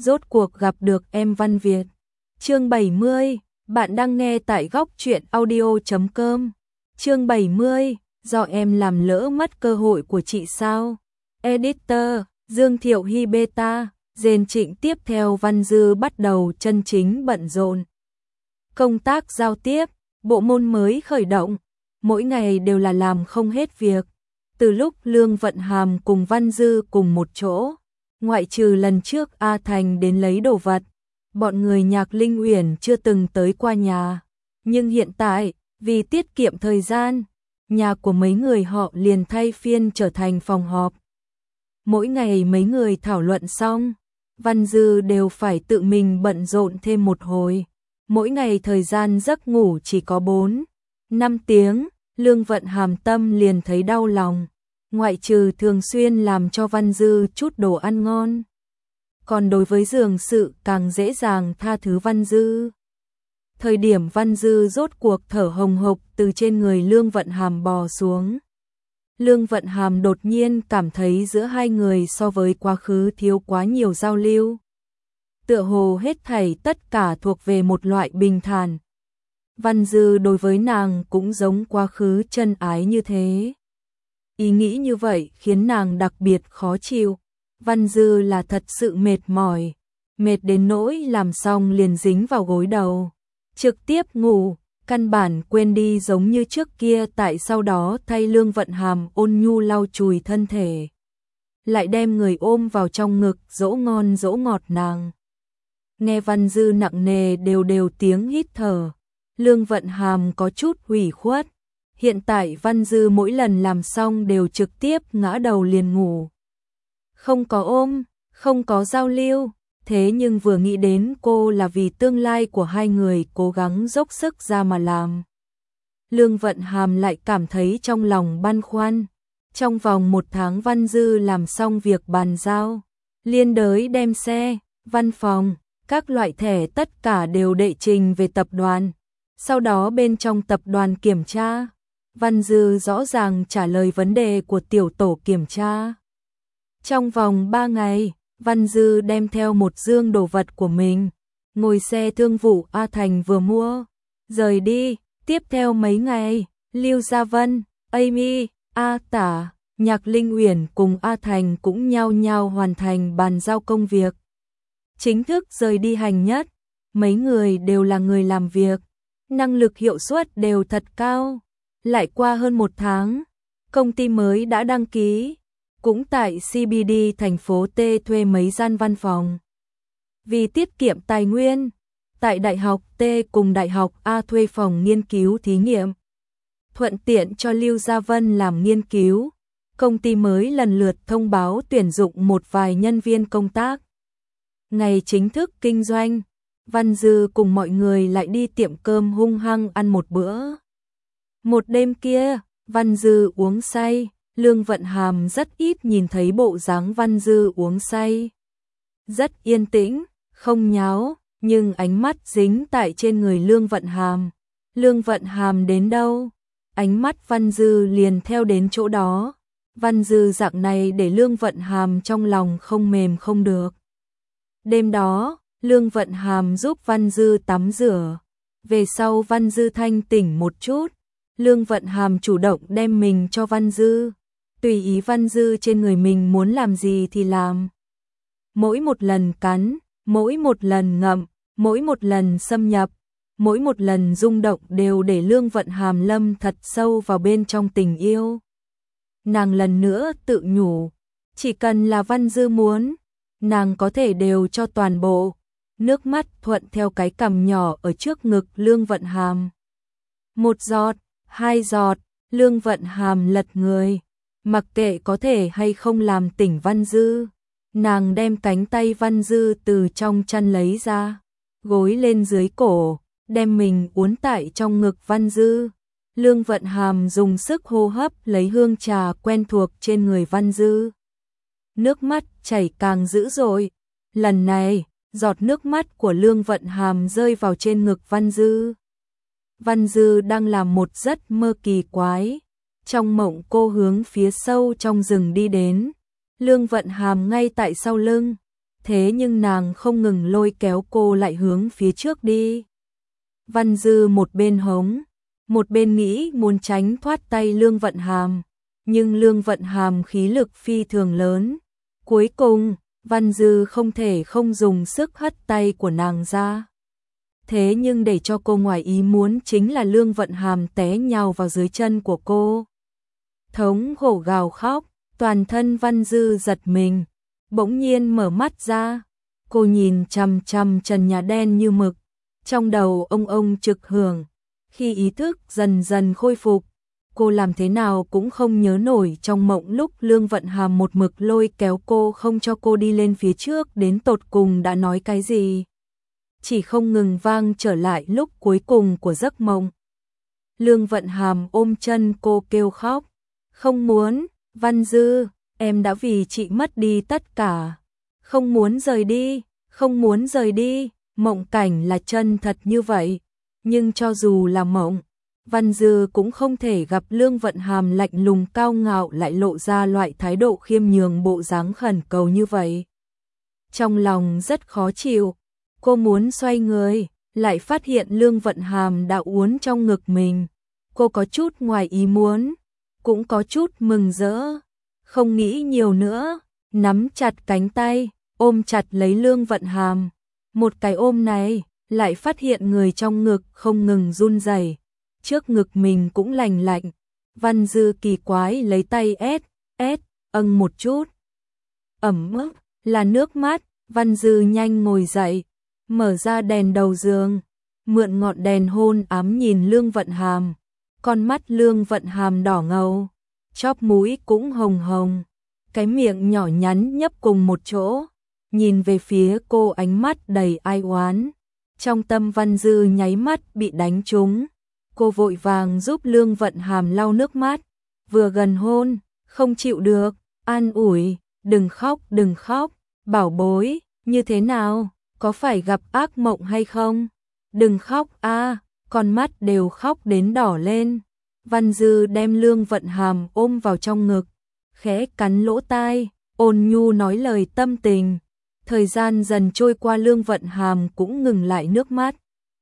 rốt cuộc gặp được em Văn Việt. Chương 70, bạn đang nghe tại góc truyện audio.com. Chương 70, do em làm lỡ mất cơ hội của chị sao? Editor, Dương Thiệu Hy Beta, Dền Trịnh. Tiếp theo Văn Dư bắt đầu chân chính bận rộn. Công tác giao tiếp, bộ môn mới khởi động, mỗi ngày đều là làm không hết việc. Từ lúc Lương Vận Hàm cùng Văn Dư cùng một chỗ, ngoại trừ lần trước A Thành đến lấy đồ vật, bọn người Nhạc Linh Uyển chưa từng tới qua nhà. Nhưng hiện tại, vì tiết kiệm thời gian, nhà của mấy người họ liền thay phiên trở thành phòng họp. Mỗi ngày mấy người thảo luận xong, Văn Dư đều phải tự mình bận rộn thêm một hồi. Mỗi ngày thời gian giấc ngủ chỉ có 4-5 tiếng, Lương Vận Hàm tâm liền thấy đau lòng. Ngoại trừ thường xuyên làm cho Văn Dư chút đồ ăn ngon, còn đối với giường sự càng dễ dàng tha thứ Văn Dư. Thời điểm Văn Dư rốt cuộc thở hồng hộc từ trên người Lương Vận Hàm bò xuống, Lương Vận Hàm đột nhiên cảm thấy giữa hai người so với quá khứ thiếu quá nhiều giao lưu. Tựa hồ hết thảy tất cả thuộc về một loại bình thản. Văn Dư đối với nàng cũng giống quá khứ chân ái như thế. Ý nghĩ như vậy khiến nàng đặc biệt khó chịu. Văn Dư là thật sự mệt mỏi, mệt đến nỗi làm xong liền dính vào gối đầu, trực tiếp ngủ, căn bản quên đi giống như trước kia. Tại sau đó thay Lương Vận Hàm ôn nhu lau chùi thân thể, lại đem người ôm vào trong ngực dỗ ngon dỗ ngọt nàng. Nghe Văn Dư nặng nề đều đều tiếng hít thở, Lương Vận Hàm có chút hủy khuất. Hiện tại Văn Dư mỗi lần làm xong đều trực tiếp ngã đầu liền ngủ. Không có ôm, không có giao lưu, thế nhưng vừa nghĩ đến cô là vì tương lai của hai người cố gắng dốc sức ra mà làm, Lương Vận Hàm lại cảm thấy trong lòng băn khoăn. Trong vòng 1 tháng Văn Dư làm xong việc bàn giao, liên đới đem xe, văn phòng, các loại thẻ tất cả đều đệ trình về tập đoàn. Sau đó bên trong tập đoàn kiểm tra, Văn Dư rõ ràng trả lời vấn đề của tiểu tổ kiểm tra. Trong vòng 3 ngày, Văn Dư đem theo một dương đồ vật của mình, ngồi xe thương vụ A Thành vừa mua, rời đi. Tiếp theo mấy ngày, Lưu Gia Vân, Amy, A Tả, Nhạc Linh Uyển cùng A Thành cũng nhao nhao hoàn thành bàn giao công việc, chính thức rời đi hành nhất. Mấy người đều là người làm việc, năng lực hiệu suất đều thật cao. Lại qua hơn 1 tháng, công ty mới đã đăng ký, cũng tại CBD thành phố T thuê mấy gian văn phòng. Vì tiết kiệm tài nguyên, tại Đại học T cùng Đại học A thuê phòng nghiên cứu thí nghiệm, thuận tiện cho Lưu Gia Vân làm nghiên cứu. Công ty mới lần lượt thông báo tuyển dụng một vài nhân viên công tác. Ngày chính thức kinh doanh, Văn Dư cùng mọi người lại đi tiệm cơm hung hăng ăn một bữa. Một đêm kia, Văn Dư uống say, Lương Vận Hàm rất ít nhìn thấy bộ dáng Văn Dư uống say. Rất yên tĩnh, không nháo, nhưng ánh mắt dính tại trên người Lương Vận Hàm. Lương Vận Hàm đến đâu, ánh mắt Văn Dư liền theo đến chỗ đó. Văn Dư dạng này để Lương Vận Hàm trong lòng không mềm không được. Đêm đó, Lương Vận Hàm giúp Văn Dư tắm rửa. Về sau Văn Dư thanh tỉnh một chút, Lương Vận Hàm chủ động đem mình cho Văn Dư, tùy ý Văn Dư trên người mình muốn làm gì thì làm. Mỗi một lần cắn, mỗi một lần ngậm, mỗi một lần xâm nhập, mỗi một lần rung động đều để Lương Vận Hàm lâm thật sâu vào bên trong tình yêu. Nàng lần nữa tự nhủ, chỉ cần là Văn Dư muốn, nàng có thể đều cho toàn bộ. Nước mắt thuận theo cái cằm nhỏ ở trước ngực Lương Vận Hàm. 1 giọt, 2 giọt, Lương Vận Hàm lật người, mặc kệ có thể hay không làm tỉnh Văn Dư. Nàng đem cánh tay Văn Dư từ trong chăn lấy ra, gối lên dưới cổ, đem mình uốn tại trong ngực Văn Dư. Lương Vận Hàm dùng sức hô hấp lấy hương trà quen thuộc trên người Văn Dư. Nước mắt chảy càng dữ dội. Lần này, giọt nước mắt của Lương Vận Hàm rơi vào trên ngực Văn Dư. Văn Dư đang làm một giấc mơ kỳ quái. Trong mộng cô hướng phía sâu trong rừng đi đến. Lương Vận Hàm ngay tại sau lưng. thế nhưng nàng không ngừng lôi kéo cô lại hướng phía trước đi. Văn Dư một bên hống, một bên nghĩ muốn tránh thoát tay Lương Vận Hàm, nhưng Lương Vận Hàm khí lực phi thường lớn. Cuối cùng, Văn Dư không thể không dùng sức hất tay của nàng ra. Thế nhưng để cho cô ngoài ý muốn chính là Lương Vận Hàm té nhào vào dưới chân của cô. Thống khổ gào khóc, toàn thân Văn Dư giật mình, bỗng nhiên mở mắt ra. Cô nhìn chằm chằm trần nhà đen như mực, trong đầu ông trực hưởng. Khi ý thức dần dần khôi phục, cô làm thế nào cũng không nhớ nổi trong mộng lúc Lương Vận Hàm một mực lôi kéo cô không cho cô đi lên phía trước đến tột cùng đã nói cái gì. Chỉ không ngừng vang trở lại lúc cuối cùng của giấc mộng. Lương Vận Hàm ôm chân cô kêu khóc. Không muốn, Văn Dư, em đã vì chị mất đi tất cả. Không muốn rời đi, không muốn rời đi. Mộng cảnh là chân thật như vậy. Nhưng cho dù là mộng, Văn Dư cũng không thể gặp Lương Vận Hàm lạnh lùng cao ngạo lại lộ ra loại thái độ khiêm nhường bộ dáng khẩn cầu như vậy. Trong lòng rất khó chịu, cô muốn xoay người, lại phát hiện Lương Vận Hàm đã uốn trong ngực mình. Cô có chút ngoài ý muốn, cũng có chút mừng rỡ, không nghĩ nhiều nữa, nắm chặt cánh tay, ôm chặt lấy Lương Vận Hàm. Một cái ôm này, lại phát hiện người trong ngực không ngừng run rẩy, trước ngực mình cũng lành lạnh. Văn Dư kỳ quái lấy tay ấn một chút. Ẩm ướt, là nước mắt. Văn Dư nhanh ngồi dậy, mở ra đèn đầu giường, mượn ngọn đèn hôn ám nhìn Lương Vận Hàm. Con mắt Lương Vận Hàm đỏ ngầu, chóp mũi cũng hồng hồng, cái miệng nhỏ nhắn nhấp cùng một chỗ, nhìn về phía cô ánh mắt đầy ai oán. Trong tâm Văn Dư nháy mắt bị đánh trúng, cô vội vàng giúp Lương Vận Hàm lau nước mắt, vừa gần hôn, không chịu được, an ủi, đừng khóc, bảo bối, như thế nào, có phải gặp ác mộng hay không? Đừng khóc a, con mắt đều khóc đến đỏ lên. Văn Dư đem Lương Vận Hàm ôm vào trong ngực, khẽ cắn lỗ tai, ôn nhu nói lời tâm tình. Thời gian dần trôi qua, Lương Vận Hàm cũng ngừng lại nước mắt.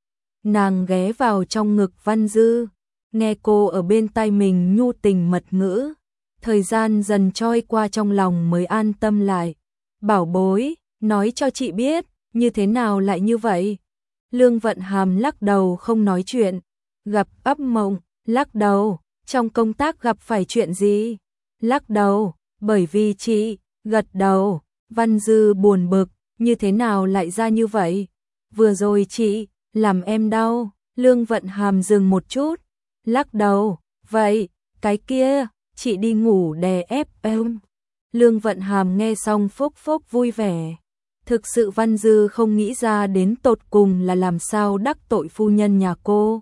Nàng ghé vào trong ngực Văn Dư, nghe cô ở bên tai mình nhu tình mật ngữ. Thời gian dần trôi qua trong lòng mới an tâm lại. Bảo bối, nói cho chị biết, như thế nào lại như vậy? Lương Vận Hàm lắc đầu không nói chuyện. Gặp ấp mộng, lắc đầu. Trong công tác gặp phải chuyện gì? Lắc đầu, bởi vì chị, gật đầu. Văn Dư buồn bực, như thế nào lại ra như vậy? Vừa rồi chị, làm em đau. Lương Vận Hàm dừng một chút, lắc đầu, vậy, cái kia, chị đi ngủ đè ép em. Lương Vận Hàm nghe xong phốc phốc vui vẻ. Thực sự Văn Dư không nghĩ ra đến tột cùng là làm sao đắc tội phu nhân nhà cô.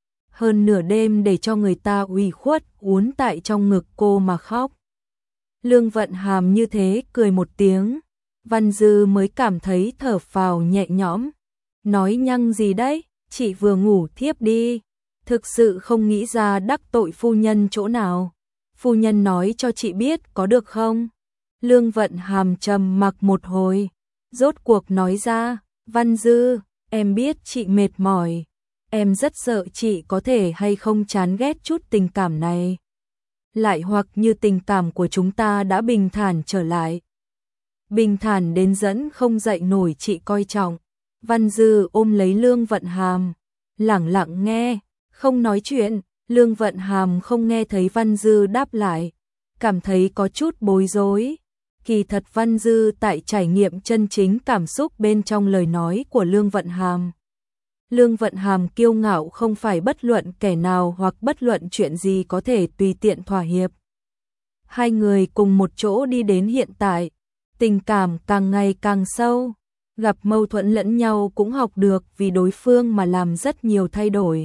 Hơn nửa đêm để cho người ta ủy khuất uốn tại trong ngực cô mà khóc. Lương Vận Hàm như thế cười một tiếng, Văn Dư mới cảm thấy thở phào nhẹ nhõm. Nói nhăng gì đấy, chị vừa ngủ thiếp đi. Thực sự không nghĩ ra đắc tội phu nhân chỗ nào. Phu nhân nói cho chị biết có được không? Lương Vận Hàm trầm mặc một hồi, rốt cuộc nói ra, Văn Dư, em biết chị mệt mỏi. Em rất sợ chị có thể hay không chán ghét chút tình cảm này. Lại hoặc như tình cảm của chúng ta đã bình thản trở lại. Bình thản đến dẫn không dậy nổi chị coi trọng. Văn Dư ôm lấy Lương Vận Hàm, lẳng lặng nghe, không nói chuyện. Lương Vận Hàm không nghe thấy Văn Dư đáp lại, cảm thấy có chút bối rối. Kỳ thật Văn Dư tại trải nghiệm chân chính cảm xúc bên trong lời nói của Lương Vận Hàm. Lương Vận Hàm kiêu ngạo không phải bất luận kẻ nào hoặc bất luận chuyện gì có thể tùy tiện thỏa hiệp. Hai người cùng một chỗ đi đến hiện tại, tình cảm càng ngày càng sâu, gặp mâu thuẫn lẫn nhau cũng học được vì đối phương mà làm rất nhiều thay đổi.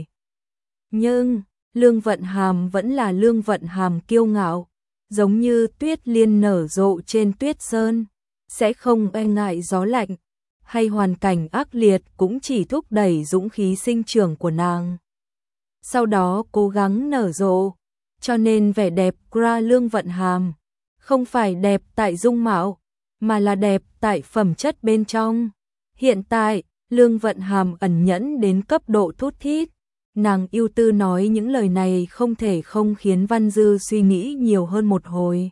Nhưng, Lương Vận Hàm vẫn là Lương Vận Hàm kiêu ngạo, giống như tuyết liên nở rộ trên tuyết sơn, sẽ không e ngại gió lạnh, hay hoàn cảnh ác liệt cũng chỉ thúc đẩy dũng khí sinh trưởng của nàng. Sau đó cố gắng nở rộ, cho nên vẻ đẹp của Lương Vận Hàm không phải đẹp tại dung mạo, mà là đẹp tại phẩm chất bên trong. Hiện tại, Lương Vận Hàm ẩn nhẫn đến cấp độ thút thít. Nàng ưu tư nói những lời này không thể không khiến Văn Dư suy nghĩ nhiều hơn một hồi.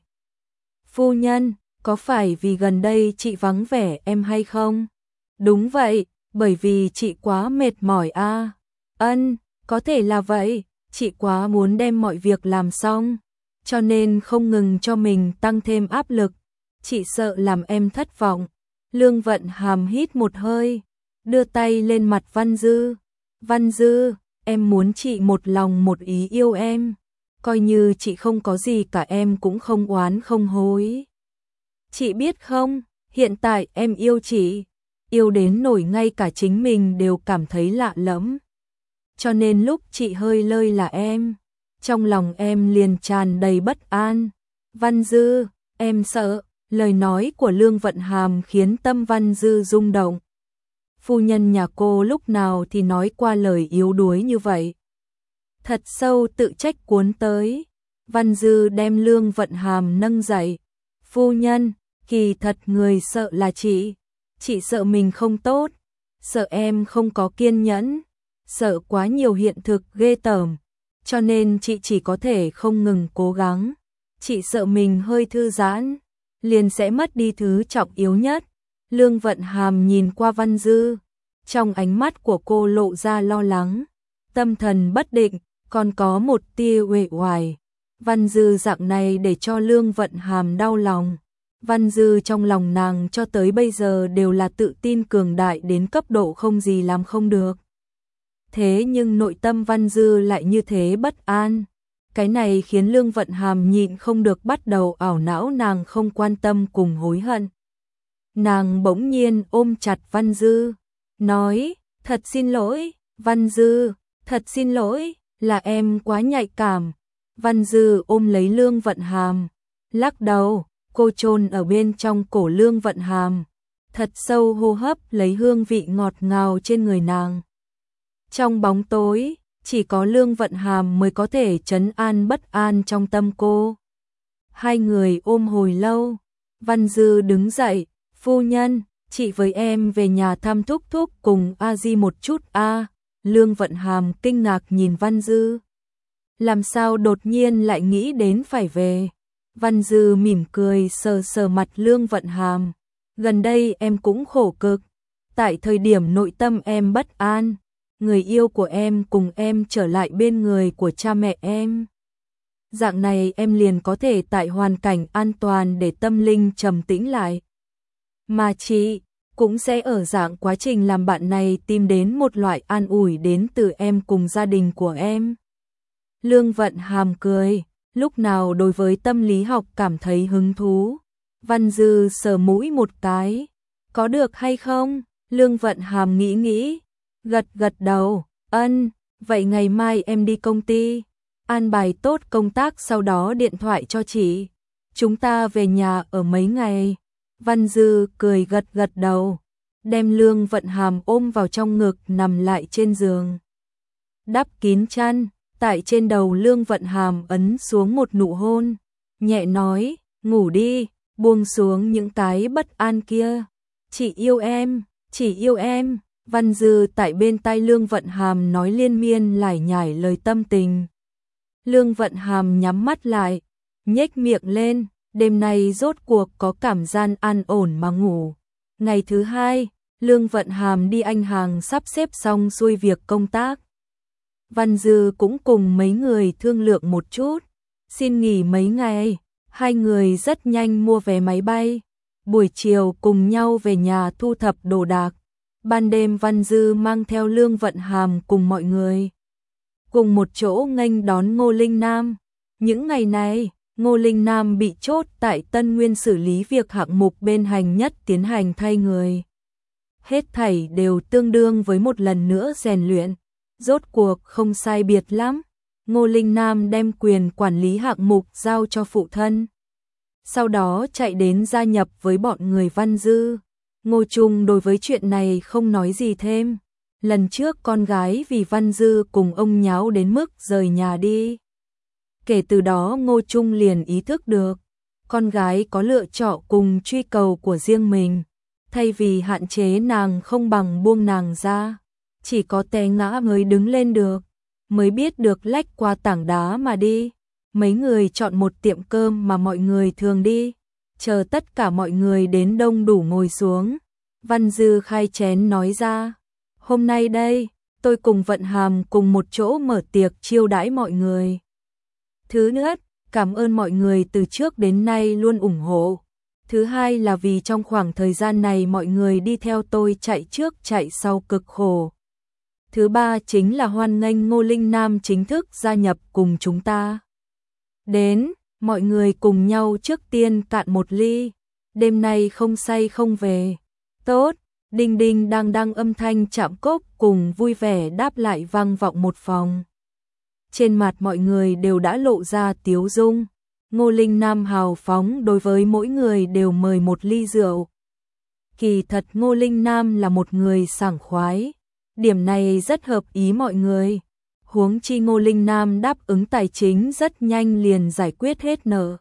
Phu nhân, có phải vì gần đây chị vắng vẻ em hay không? Đúng vậy, bởi vì chị quá mệt mỏi a. Ân, có thể là vậy, chị quá muốn đem mọi việc làm xong, cho nên không ngừng cho mình tăng thêm áp lực. Chị sợ làm em thất vọng. Lương Vận Hàm hít một hơi, đưa tay lên mặt Văn Dư. Văn Dư, em muốn chị một lòng một ý yêu em. Coi như chị không có gì cả em cũng không oán không hối. Chị biết không, hiện tại em yêu chị, yêu đến nỗi ngay cả chính mình đều cảm thấy lạ lẫm. Cho nên lúc chị hơi lơi là em, trong lòng em liền tràn đầy bất an. Văn Dư, em sợ. Lời nói của Lương Vận Hàm khiến tâm Văn Dư rung động. Phu nhân nhà cô lúc nào thì nói qua lời yếu đuối như vậy. Thật sâu tự trách cuốn tới. Văn Dư đem Lương Vận Hàm nâng dậy. Phu nhân, kỳ thật người sợ là chị. Chị sợ mình không tốt, sợ em không có kiên nhẫn, sợ quá nhiều hiện thực ghê tởm, cho nên chị chỉ có thể không ngừng cố gắng. Chị sợ mình hơi thư giãn, liền sẽ mất đi thứ trọng yếu nhất. Lương Vận Hàm nhìn qua Văn Dư, trong ánh mắt của cô lộ ra lo lắng, tâm thần bất định, còn có một tia uể oải. Văn Dư dạng này để cho Lương Vận Hàm đau lòng. Văn Dư trong lòng nàng cho tới bây giờ đều là tự tin cường đại đến cấp độ không gì làm không được. Thế nhưng nội tâm Văn Dư lại như thế bất an. Cái này khiến Lương Vận Hàm nhịn không được bắt đầu ảo não nàng không quan tâm cùng hối hận. Nàng bỗng nhiên ôm chặt Văn Dư, nói, thật xin lỗi, Văn Dư, thật xin lỗi, là em quá nhạy cảm. Văn Dư ôm lấy Lương Vận Hàm, lắc đầu, cô chôn ở bên trong cổ Lương Vận Hàm, thật sâu hô hấp lấy hương vị ngọt ngào trên người nàng. Trong bóng tối, chỉ có Lương Vận Hàm mới có thể trấn an bất an trong tâm cô. Hai người ôm hồi lâu, Văn Dư đứng dậy, phu nhân, chị với em về nhà thăm thúc thúc cùng A Di một chút a. Lương Vận Hàm kinh ngạc nhìn Văn Dư. Làm sao đột nhiên lại nghĩ đến phải về? Văn Dư mỉm cười sờ sờ mặt Lương Vận Hàm. Gần đây em cũng khổ cực. Tại thời điểm nội tâm em bất an, người yêu của em cùng em trở lại bên người của cha mẹ em. Dạng này em liền có thể tại hoàn cảnh an toàn để tâm linh trầm tĩnh lại. Mà chị cũng sẽ ở dạng quá trình làm bạn này tìm đến một loại an ủi đến từ em cùng gia đình của em. Lương Vận Hàm cười, lúc nào đối với tâm lý học cảm thấy hứng thú. Văn Dư sờ mũi một cái, có được hay không? Lương Vận Hàm nghĩ, gật gật đầu, ân, vậy ngày mai em đi công ty, an bài tốt công tác sau đó điện thoại cho chị. Chúng ta về nhà ở mấy ngày. Văn Dư cười gật gật đầu, đem Lương Vận Hàm ôm vào trong ngực nằm lại trên giường. Đắp kín chăn, tại trên đầu Lương Vận Hàm ấn xuống một nụ hôn, nhẹ nói, ngủ đi, buông xuống những cái bất an kia. Chị yêu em, chỉ yêu em. Văn Dư tại bên tai Lương Vận Hàm nói liên miên lải nhải lời tâm tình. Lương Vận Hàm nhắm mắt lại, nhếch miệng lên, đêm nay rốt cuộc có cảm gian an ổn mà ngủ. Ngày thứ hai, Lương Vận Hàm đi anh hàng sắp xếp xong xuôi việc công tác. Văn Dư cũng cùng mấy người thương lượng một chút, xin nghỉ mấy ngày, hai người rất nhanh mua vé máy bay. Buổi chiều cùng nhau về nhà thu thập đồ đạc. Ban đêm Văn Dư mang theo Lương Vận Hàm cùng mọi người cùng một chỗ nghênh đón Ngô Linh Nam. Những ngày này, Ngô Linh Nam bị chốt tại Tân Nguyên xử lý việc hạng mục bên hành nhất tiến hành thay người. Hết thảy đều tương đương với một lần nữa rèn luyện, rốt cuộc không sai biệt lắm. Ngô Linh Nam đem quyền quản lý hạng mục giao cho phụ thân, sau đó chạy đến gia nhập với bọn người Văn Dư. Ngô Trung đối với chuyện này không nói gì thêm. Lần trước con gái vì Văn Dư cùng ông nháo đến mức rời nhà đi. Kể từ đó Ngô Trung liền ý thức được, con gái có lựa chọn cùng truy cầu của riêng mình, thay vì hạn chế nàng không bằng buông nàng ra, chỉ có té ngã mới đứng lên được, mới biết được lách qua tảng đá mà đi. Mấy người chọn một tiệm cơm mà mọi người thường đi, chờ tất cả mọi người đến đông đủ ngồi xuống. Văn Dư khai chén nói ra, hôm nay đây, tôi cùng Vận Hàm cùng một chỗ mở tiệc chiêu đãi mọi người. Thứ nhất, cảm ơn mọi người từ trước đến nay luôn ủng hộ. Thứ hai là vì trong khoảng thời gian này mọi người đi theo tôi chạy trước chạy sau cực khổ. Thứ ba chính là hoan nghênh Ngô Linh Nam chính thức gia nhập cùng chúng ta. Đến, mọi người cùng nhau trước tiên cạn một ly, đêm nay không say không về. Tốt, đinh đinh đang đang âm thanh chạm cốc cùng vui vẻ đáp lại vang vọng một phòng. Trên mặt mọi người đều đã lộ ra tiếu dung. Ngô Linh Nam hào phóng đối với mỗi người đều mời một ly rượu. Kỳ thật Ngô Linh Nam là một người sảng khoái, điểm này rất hợp ý mọi người. Huống chi Ngô Linh Nam đáp ứng tài chính rất nhanh liền giải quyết hết nợ.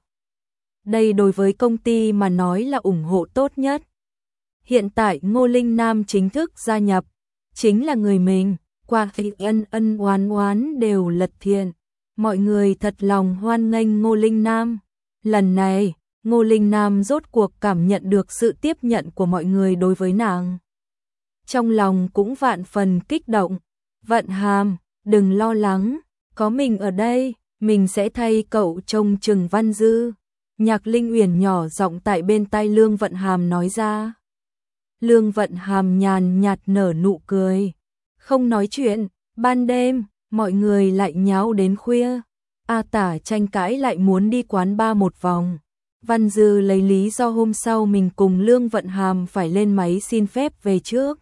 Đây đối với công ty mà nói là ủng hộ tốt nhất. Hiện tại Ngô Linh Nam chính thức gia nhập, chính là người mình, qua ân ân oán oán đều lật thiện. Mọi người thật lòng hoan nghênh Ngô Linh Nam. Lần này, Ngô Linh Nam rốt cuộc cảm nhận được sự tiếp nhận của mọi người đối với nàng. Trong lòng cũng vạn phần kích động. Vận Hàm, đừng lo lắng, có mình ở đây, mình sẽ thay cậu trông chừng Văn Dư. Nhạc Linh Uyển nhỏ giọng tại bên tai Lương Vận Hàm nói ra. Lương Vận Hàm nhàn nhạt nở nụ cười. Không nói chuyện, ban đêm, mọi người lại nháo đến khuya. A Tả tranh cãi lại muốn đi quán bar một vòng. Văn Dư lấy lý do hôm sau mình cùng Lương Vận Hàm phải lên máy xin phép về trước.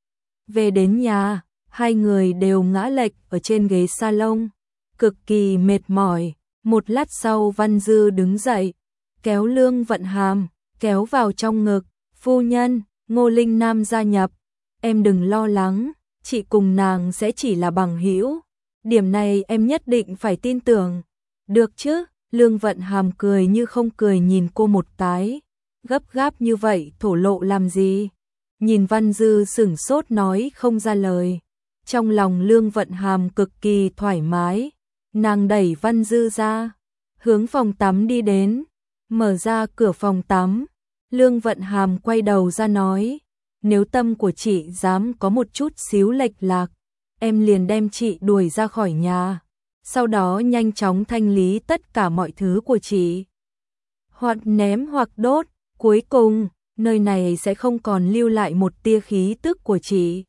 Về đến nhà, hai người đều ngã lệch ở trên ghế salon, cực kỳ mệt mỏi. Một lát sau Văn Dư đứng dậy, kéo Lương Vận Hàm, kéo vào trong ngực. Phu nhân, Ngô Linh Nam gia nhập, em đừng lo lắng, chị cùng nàng sẽ chỉ là bằng hữu. Điểm này em nhất định phải tin tưởng. Được chứ? Lương Vận Hàm cười như không cười nhìn cô một cái. Gấp gáp như vậy thổ lộ làm gì? Nhìn Văn Dư sửng sốt nói không ra lời. Trong lòng Lương Vận Hàm cực kỳ thoải mái. Nàng đẩy Văn Dư ra, hướng phòng tắm đi đến. Mở ra cửa phòng tắm, Lương Vận Hàm quay đầu ra nói, nếu tâm của chị dám có một chút xíu lệch lạc, em liền đem chị đuổi ra khỏi nhà, sau đó nhanh chóng thanh lý tất cả mọi thứ của chị. Hoặc ném hoặc đốt, cuối cùng, nơi này sẽ không còn lưu lại một tia khí tức của chị.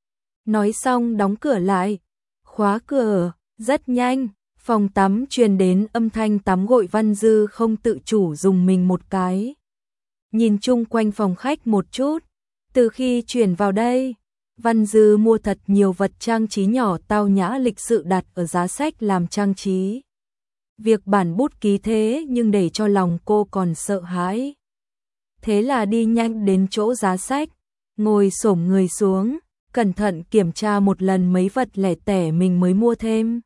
Nói xong đóng cửa lại, khóa cửa, rất nhanh, phòng tắm truyền đến âm thanh tắm gội. Văn Dư không tự chủ dùng mình một cái. Nhìn chung quanh phòng khách một chút, từ khi chuyển vào đây, Văn Dư mua thật nhiều vật trang trí nhỏ tao nhã lịch sự đặt ở giá sách làm trang trí. Việc bản bút ký thế nhưng để cho lòng cô còn sợ hãi. Thế là đi nhanh đến chỗ giá sách, ngồi xổm người xuống, cẩn thận kiểm tra một lần mấy vật lẻ tẻ mình mới mua thêm.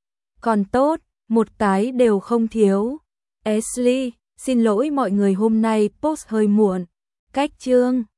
Còn tốt, một cái đều không thiếu. Ashley, xin lỗi mọi người hôm nay post hơi muộn. Cách chương